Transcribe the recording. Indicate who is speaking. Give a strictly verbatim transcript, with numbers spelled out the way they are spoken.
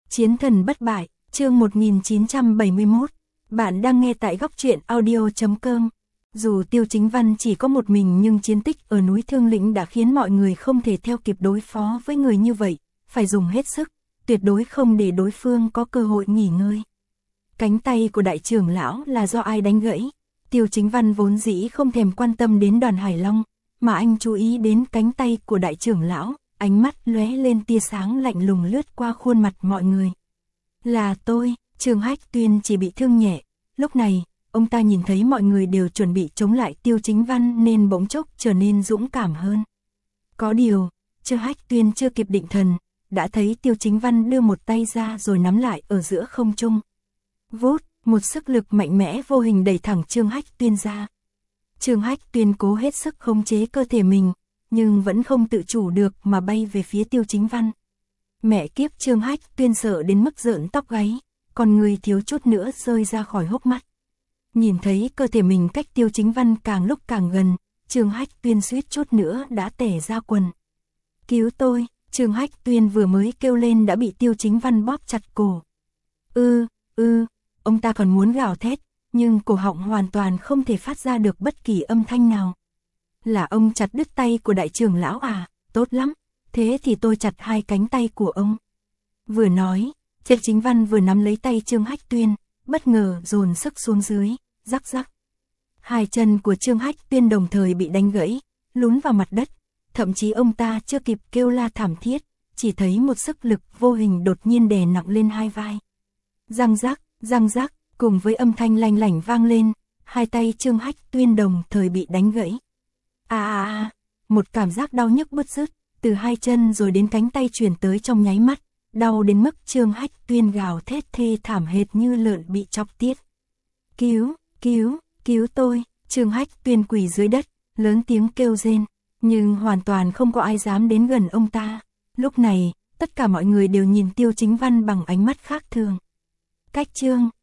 Speaker 1: Chiến thần bất bại, chương một nghìn chín trăm bảy mươi mốt. Bạn đang nghe tại góc truyện audio chấm com. Dù Tiêu Chính Văn chỉ có một mình nhưng chiến tích ở núi Thương Lĩnh đã khiến mọi người không thể theo kịp đối phó với người như vậy, phải dùng hết sức, tuyệt đối không để đối phương có cơ hội nghỉ ngơi. Cánh tay của đại trưởng lão là do ai đánh gãy? Tiêu Chính Văn vốn dĩ không thèm quan tâm đến Đoàn Hải Long, mà anh chú ý đến cánh tay của đại trưởng lão, ánh mắt lóe lên tia sáng lạnh lùng lướt qua khuôn mặt mọi người. Là tôi, Trương Hách Tuyên chỉ bị thương nhẹ, lúc này, ông ta nhìn thấy mọi người đều chuẩn bị chống lại Tiêu Chính Văn nên bỗng chốc trở nên dũng cảm hơn. Có điều, Trương Hách Tuyên chưa kịp định thần, đã thấy Tiêu Chính Văn đưa một tay ra rồi nắm lại ở giữa không trung. Vút, một sức lực mạnh mẽ vô hình đẩy thẳng Trương Hách Tuyên ra. Trương Hách Tuyên cố hết sức khống chế cơ thể mình, nhưng vẫn không tự chủ được mà bay về phía Tiêu Chính Văn. Mẹ kiếp, Trương Hách Tuyên sợ đến mức rợn tóc gáy, còn người thiếu chút nữa rơi ra khỏi hốc mắt. Nhìn thấy cơ thể mình cách Tiêu Chính Văn càng lúc càng gần, Trương Hách Tuyên suýt chút nữa đã tẻ ra quần. Cứu tôi, Trương Hách Tuyên vừa mới kêu lên đã bị Tiêu Chính Văn bóp chặt cổ. Ư, ư, ông ta còn muốn gào thét, nhưng cổ họng hoàn toàn không thể phát ra được bất kỳ âm thanh nào. Là ông chặt đứt tay của đại trưởng lão à? Tốt lắm, thế thì tôi chặt hai cánh tay của ông. Vừa nói, Tiêu Chính Văn vừa nắm lấy tay Trương Hách Tuyên, bất ngờ dồn sức xuống dưới, rắc rắc. Hai chân của Trương Hách Tuyên đồng thời bị đánh gãy, lún vào mặt đất, thậm chí ông ta chưa kịp kêu la thảm thiết, chỉ thấy một sức lực vô hình đột nhiên đè nặng lên hai vai. Răng rắc, răng rắc, cùng với âm thanh lanh lảnh vang lên, hai tay Trương Hách Tuyên đồng thời bị đánh gãy. À à à, một cảm giác đau nhức bứt rứt, từ hai chân rồi đến cánh tay truyền tới trong nháy mắt, đau đến mức Trương Hách Tuyên gào thét thê thảm hệt như lợn bị chọc tiết. Cứu, cứu, cứu tôi, Trương Hách Tuyên quỳ dưới đất, lớn tiếng kêu rên, nhưng hoàn toàn không có ai dám đến gần ông ta. Lúc này, tất cả mọi người đều nhìn Tiêu Chính Văn bằng ánh mắt khác thường. Cách Trương